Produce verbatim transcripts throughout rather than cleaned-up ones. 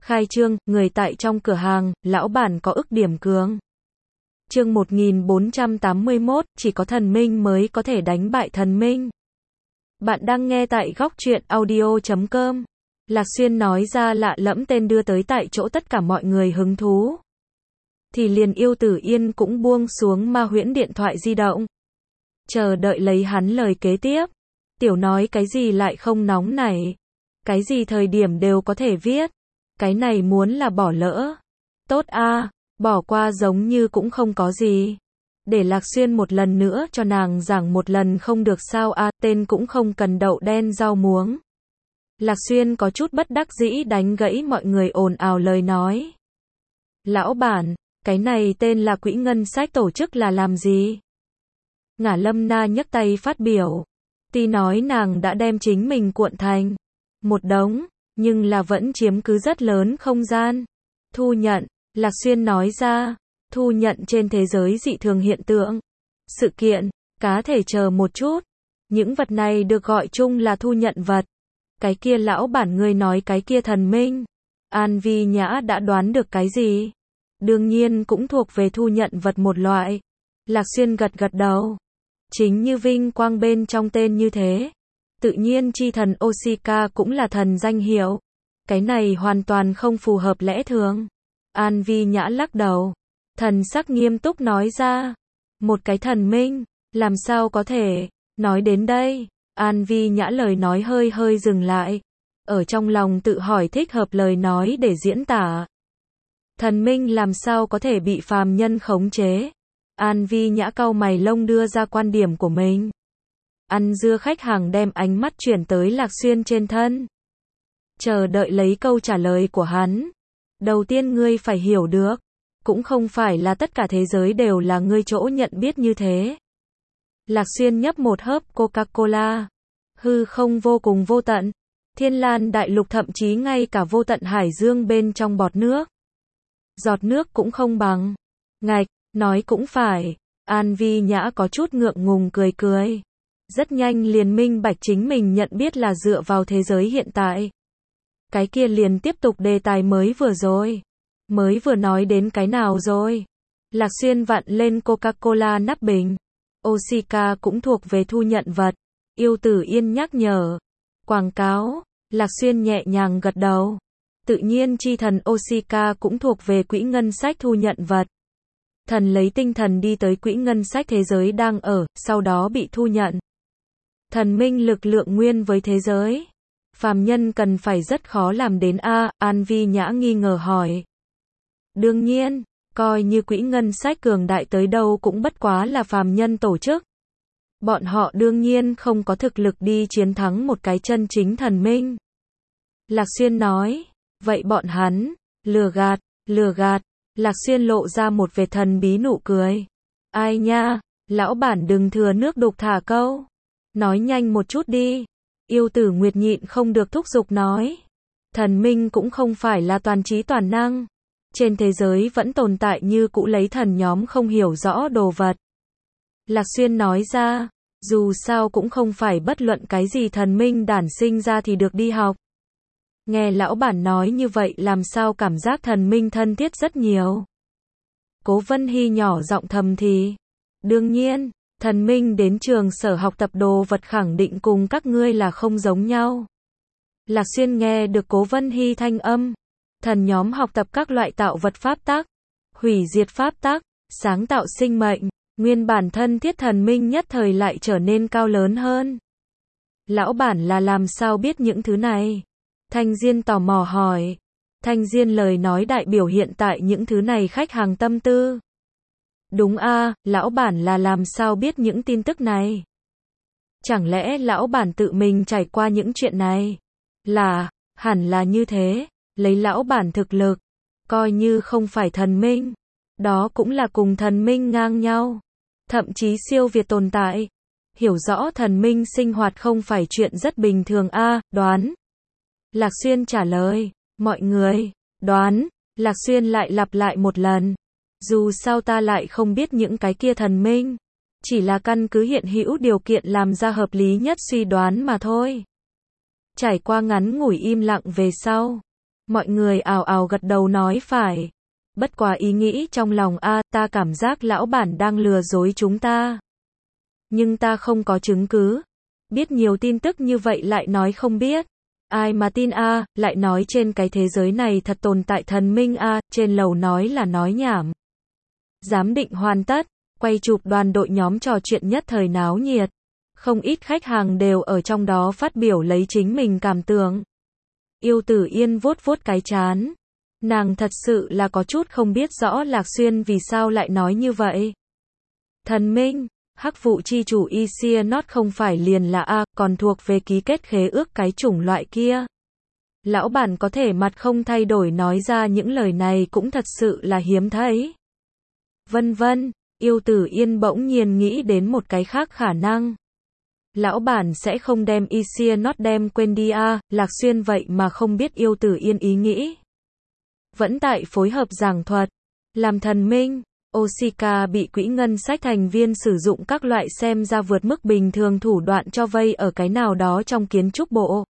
Khai trương, người tại trong cửa hàng, lão bản có ức điểm cường. Chương một nghìn bốn trăm tám mươi mốt, chỉ có thần minh mới có thể đánh bại thần minh. Bạn đang nghe tại góc truyện audio chấm com. Lạc Xuyên nói ra lạ lẫm tên đưa tới tại chỗ tất cả mọi người hứng thú. Thì liền Yêu Tử Yên cũng buông xuống ma huyễn điện thoại di động. Chờ đợi lấy hắn lời kế tiếp. Tiểu nói cái gì lại không nóng nảy. Cái gì thời điểm đều có thể viết. Cái này muốn là bỏ lỡ. Tốt a, bỏ qua giống như cũng không có gì. Để Lạc Xuyên một lần nữa cho nàng giảng một lần không được sao a, tên cũng không cần đậu đen rau muống. Lạc Xuyên có chút bất đắc dĩ đánh gãy mọi người ồn ào lời nói. Lão bản, cái này tên là quỹ ngân sách tổ chức là làm gì? Ngả Lâm Na nhấc tay phát biểu. Tuy nói nàng đã đem chính mình cuộn thành một đống, nhưng là vẫn chiếm cứ rất lớn không gian. Thu nhận, Lạc Xuyên nói ra, thu nhận trên thế giới dị thường hiện tượng, sự kiện, cá thể chờ một chút. Những vật này được gọi chung là thu nhận vật. Cái kia lão bản ngươi nói cái kia thần minh. An Vi Nhã đã đoán được cái gì? Đương nhiên cũng thuộc về thu nhận vật một loại. Lạc Xuyên gật gật đầu. Chính như vinh quang bên trong tên như thế. Tự nhiên chi thần Osika cũng là thần danh hiệu. Cái này hoàn toàn không phù hợp lẽ thường. An Vi Nhã lắc đầu. Thần sắc nghiêm túc nói ra. Một cái thần minh, làm sao có thể? Nói đến đây, An Vi Nhã lời nói hơi hơi dừng lại. Ở trong lòng tự hỏi thích hợp lời nói để diễn tả. Thần minh làm sao có thể bị phàm nhân khống chế? An Vi Nhã cau mày lông đưa ra quan điểm của mình. Ăn dưa khách hàng đem ánh mắt chuyển tới Lạc Xuyên trên thân. Chờ đợi lấy câu trả lời của hắn. Đầu tiên ngươi phải hiểu được. Cũng không phải là tất cả thế giới đều là ngươi chỗ nhận biết như thế. Lạc Xuyên nhấp một hớp Coca-Cola. Hư không vô cùng vô tận. Thiên Lan đại lục thậm chí ngay cả vô tận hải dương bên trong bọt nước. Giọt nước cũng không bằng. Ngạch, nói cũng phải. An Vi Nhã có chút ngượng ngùng cười cười. Rất nhanh liền minh bạch chính mình nhận biết là dựa vào thế giới hiện tại. Cái kia liền tiếp tục đề tài mới vừa rồi. Mới vừa nói đến cái nào rồi? Lạc Xuyên vặn lên Coca-Cola nắp bình. Osika cũng thuộc về thu nhận vật. Yêu Tử Yên nhắc nhở. Quảng cáo. Lạc Xuyên nhẹ nhàng gật đầu. Tự nhiên chi thần Osika cũng thuộc về quỹ ngân sách thu nhận vật. Thần lấy tinh thần đi tới quỹ ngân sách thế giới đang ở, sau đó bị thu nhận. Thần minh lực lượng nguyên với thế giới. Phàm nhân cần phải rất khó làm đến a, An Vi Nhã nghi ngờ hỏi. Đương nhiên, coi như quỹ ngân sách cường đại tới đâu cũng bất quá là phàm nhân tổ chức. Bọn họ đương nhiên không có thực lực đi chiến thắng một cái chân chính thần minh. Lạc Xuyên nói, vậy bọn hắn, lừa gạt, lừa gạt. Lạc Xuyên lộ ra một vệt thần bí nụ cười. Ai nha, lão bản đừng thừa nước đục thả câu. Nói nhanh một chút đi. Yêu Tử Nguyệt nhịn không được thúc giục nói. Thần minh cũng không phải là toàn trí toàn năng. Trên thế giới vẫn tồn tại như cũ lấy thần nhóm không hiểu rõ đồ vật. Lạc Xuyên nói ra, dù sao cũng không phải bất luận cái gì thần minh đản sinh ra thì được đi học. Nghe lão bản nói như vậy làm sao cảm giác thần minh thân thiết rất nhiều. Cố Vân Hy nhỏ giọng thầm thì. Đương nhiên, thần minh đến trường sở học tập đồ vật khẳng định cùng các ngươi là không giống nhau. Lạc Xuyên nghe được Cố Vân Hy thanh âm. Thần nhóm học tập các loại tạo vật pháp tắc, hủy diệt pháp tắc, sáng tạo sinh mệnh, nguyên bản thân thiết thần minh nhất thời lại trở nên cao lớn hơn. Lão bản là làm sao biết những thứ này? Thanh Diên tò mò hỏi. Thanh Diên lời nói đại biểu hiện tại những thứ này khách hàng tâm tư. Đúng a, lão bản là làm sao biết những tin tức này? Chẳng lẽ lão bản tự mình trải qua những chuyện này? Là, hẳn là như thế. Lấy lão bản thực lực, coi như không phải thần minh, đó cũng là cùng thần minh ngang nhau, thậm chí siêu việt tồn tại. Hiểu rõ thần minh sinh hoạt không phải chuyện rất bình thường a, đoán. Lạc Xuyên trả lời, mọi người, đoán. Lạc Xuyên lại lặp lại một lần. Dù sao ta lại không biết những cái kia thần minh, chỉ là căn cứ hiện hữu điều kiện làm ra hợp lý nhất suy đoán mà thôi. Trải qua ngắn ngủi im lặng về sau, Mọi người ào ào gật đầu nói phải. Bất quá ý nghĩ trong lòng a, ta cảm giác lão bản đang lừa dối chúng ta. Nhưng ta không có chứng cứ. Biết nhiều tin tức như vậy lại nói không biết. Ai mà tin a, lại nói trên cái thế giới này thật tồn tại thần minh a, trên lầu nói là nói nhảm. Giám định hoàn tất, quay chụp đoàn đội nhóm trò chuyện nhất thời náo nhiệt. Không ít khách hàng đều ở trong đó phát biểu lấy chính mình cảm tưởng. Yêu Tử Yên vuốt vuốt cái trán. Nàng thật sự là có chút không biết rõ Lạc Xuyên vì sao lại nói như vậy. Thần minh, hắc vụ chi chủ Isianot không phải liền là A, còn thuộc về ký kết khế ước cái chủng loại kia. Lão bản có thể mặt không thay đổi nói ra những lời này cũng thật sự là hiếm thấy. Vân vân, Yêu Tử Yên bỗng nhiên nghĩ đến một cái khác khả năng. Lão bản sẽ không đem Isianot đem quên đi a, Lạc Xuyên vậy mà không biết Yêu Tử Yên ý nghĩ. Vẫn tại phối hợp giảng thuật, làm thần minh, Osika bị quỹ ngân sách thành viên sử dụng các loại xem ra vượt mức bình thường thủ đoạn cho vay ở cái nào đó trong kiến trúc bộ.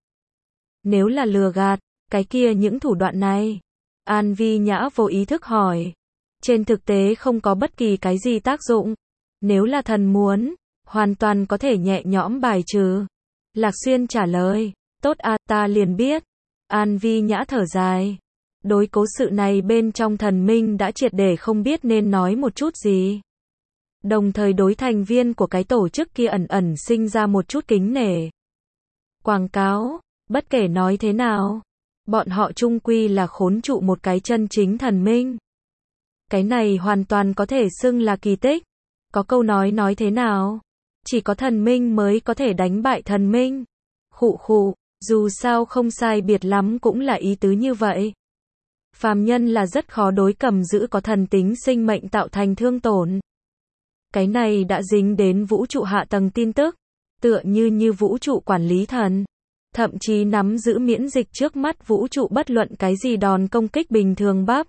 Nếu là lừa gạt, cái kia những thủ đoạn này. An Vi Nhã vô ý thức hỏi. Trên thực tế không có bất kỳ cái gì tác dụng. Nếu là thần muốn, hoàn toàn có thể nhẹ nhõm bài trừ. Lạc Xuyên trả lời, tốt a, ta liền biết. An Vi Nhã thở dài. Đối cố sự này bên trong thần minh đã triệt để không biết nên nói một chút gì. Đồng thời đối thành viên của cái tổ chức kia ẩn ẩn sinh ra một chút kính nể. Quảng cáo, bất kể nói thế nào, bọn họ chung quy là khốn trụ một cái chân chính thần minh. Cái này hoàn toàn có thể xưng là kỳ tích. Có câu nói nói thế nào? Chỉ có thần minh mới có thể đánh bại thần minh. Khụ khụ, dù sao không sai biệt lắm cũng là ý tứ như vậy. Phàm nhân là rất khó đối cầm giữ có thần tính sinh mệnh tạo thành thương tổn. Cái này đã dính đến vũ trụ hạ tầng tin tức, tựa như như vũ trụ quản lý thần, thậm chí nắm giữ miễn dịch trước mắt vũ trụ bất luận cái gì đòn công kích bình thường bắp.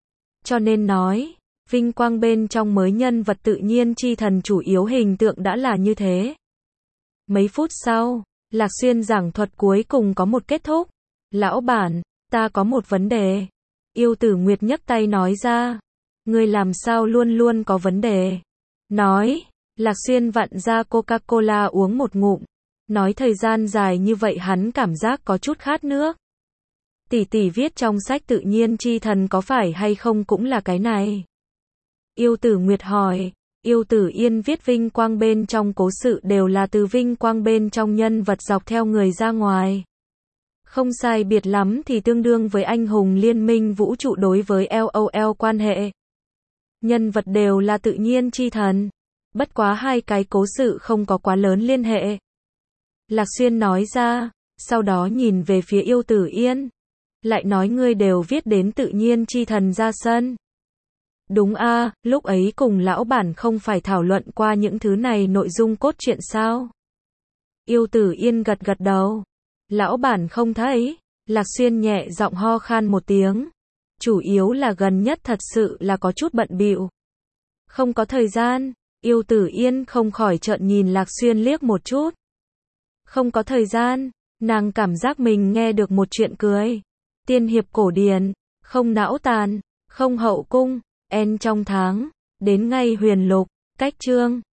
Cho nên nói, vinh quang bên trong mới nhân vật tự nhiên chi thần chủ yếu hình tượng đã là như thế. Mấy phút sau, Lạc Xuyên giảng thuật cuối cùng có một kết thúc. Lão bản, ta có một vấn đề. Yêu Tử Nguyệt nhấc tay nói ra. Ngươi làm sao luôn luôn có vấn đề? Nói, Lạc Xuyên vặn ra Coca-Cola uống một ngụm. Nói thời gian dài như vậy hắn cảm giác có chút khát nước. Tỷ tỷ viết trong sách tự nhiên chi thần có phải hay không cũng là cái này. Yêu Tử Nguyệt hỏi, Yêu Tử Yên viết vinh quang bên trong cố sự đều là từ vinh quang bên trong nhân vật dọc theo người ra ngoài. Không sai biệt lắm thì tương đương với anh hùng liên minh vũ trụ đối với LOL quan hệ. Nhân vật đều là tự nhiên chi thần. Bất quá hai cái cố sự không có quá lớn liên hệ. Lạc Xuyên nói ra, sau đó nhìn về phía Yêu Tử Yên. Lại nói ngươi đều viết đến tự nhiên chi thần ra sân. Đúng a, lúc ấy cùng lão bản không phải thảo luận qua những thứ này nội dung cốt truyện sao? Yêu Tử Yên gật gật đầu. Lão bản không thấy. Lạc Xuyên nhẹ giọng ho khan một tiếng. Chủ yếu là gần nhất thật sự là có chút bận bịu. Không có thời gian. Yêu Tử Yên không khỏi trợn nhìn Lạc Xuyên liếc một chút. Không có thời gian. Nàng cảm giác mình nghe được một chuyện cười. Tiên hiệp cổ điển, không não tàn, không hậu cung, en trong tháng, đến ngay huyền lục, cách chương.